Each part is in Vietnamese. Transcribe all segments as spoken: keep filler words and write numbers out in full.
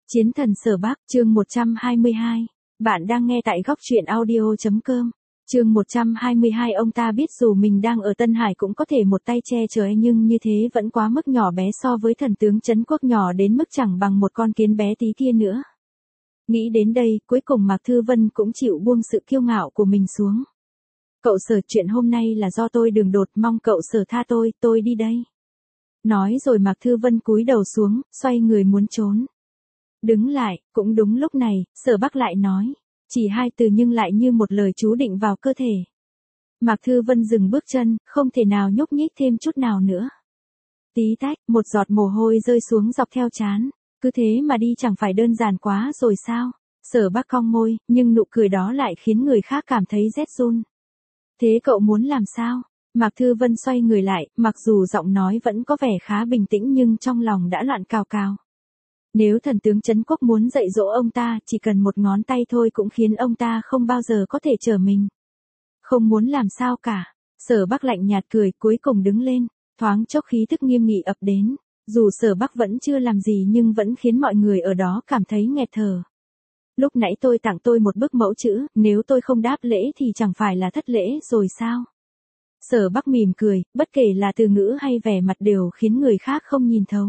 Chiến thần Sở Bắc, chương một trăm hai mươi hai. Bạn đang nghe tại góc truyện audio chấm com. Chương một trăm hai mươi hai. Ông ta biết dù mình đang ở Tân Hải cũng có thể một tay che trời, nhưng như thế vẫn quá mức nhỏ bé so với thần tướng Trấn Quốc, nhỏ đến mức chẳng bằng một con kiến bé tí kia nữa. Nghĩ đến đây, cuối cùng Mạc Thư Vân cũng chịu buông sự kiêu ngạo của mình xuống. Cậu Sở, chuyện hôm nay là do tôi đường đột, mong cậu Sở tha tôi, tôi đi đây. Nói rồi Mạc Thư Vân cúi đầu xuống, xoay người muốn trốn. Đứng lại, cũng đúng lúc này, Sở Bắc lại nói. Chỉ hai từ nhưng lại như một lời chú định vào cơ thể. Mạc Thư Vân dừng bước chân, không thể nào nhúc nhích thêm chút nào nữa. Tí tách, một giọt mồ hôi rơi xuống dọc theo trán. Cứ thế mà đi chẳng phải đơn giản quá rồi sao? Sở Bắc cong môi, nhưng nụ cười đó lại khiến người khác cảm thấy rét run. Thế cậu muốn làm sao? Mạc Thư Vân xoay người lại, mặc dù giọng nói vẫn có vẻ khá bình tĩnh nhưng trong lòng đã loạn cào cào. Nếu thần tướng Trấn Quốc muốn dạy dỗ ông ta, chỉ cần một ngón tay thôi cũng khiến ông ta không bao giờ có thể trở mình. Không muốn làm sao cả. Sở Bắc lạnh nhạt cười, cuối cùng đứng lên, thoáng chốc khí thức nghiêm nghị ập đến. Dù Sở Bắc vẫn chưa làm gì nhưng vẫn khiến mọi người ở đó cảm thấy nghẹt thở. Lúc nãy tôi tặng tôi một bức mẫu chữ, nếu tôi không đáp lễ thì chẳng phải là thất lễ rồi sao? Sở Bắc mỉm cười, bất kể là từ ngữ hay vẻ mặt đều khiến người khác không nhìn thấu.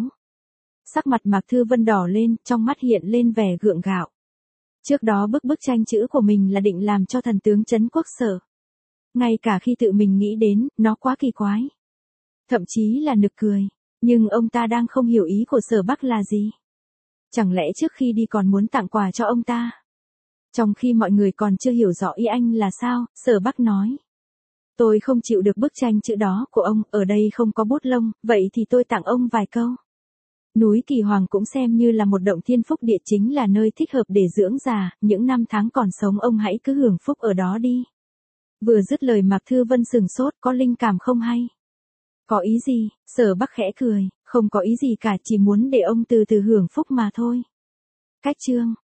Sắc mặt Mạc Thư Vân đỏ lên, trong mắt hiện lên vẻ gượng gạo. Trước đó bức bức tranh chữ của mình là định làm cho thần tướng Trấn Quốc sợ. Ngay cả khi tự mình nghĩ đến, nó quá kỳ quái. Thậm chí là nực cười. Nhưng ông ta đang không hiểu ý của Sở Bắc là gì. Chẳng lẽ trước khi đi còn muốn tặng quà cho ông ta? Trong khi mọi người còn chưa hiểu rõ ý anh là sao, Sở Bắc nói. Tôi không chịu được bức tranh chữ đó của ông, ở đây không có bút lông, vậy thì tôi tặng ông vài câu. Núi Kỳ Hoàng cũng xem như là một động thiên phúc địa, chính là nơi thích hợp để dưỡng già, những năm tháng còn sống ông hãy cứ hưởng phúc ở đó đi. Vừa dứt lời Mạc Thư Vân sừng sốt, có linh cảm không hay. Có ý gì? Sở Bắc khẽ cười, không có ý gì cả, chỉ muốn để ông từ từ hưởng phúc mà thôi. Cách chương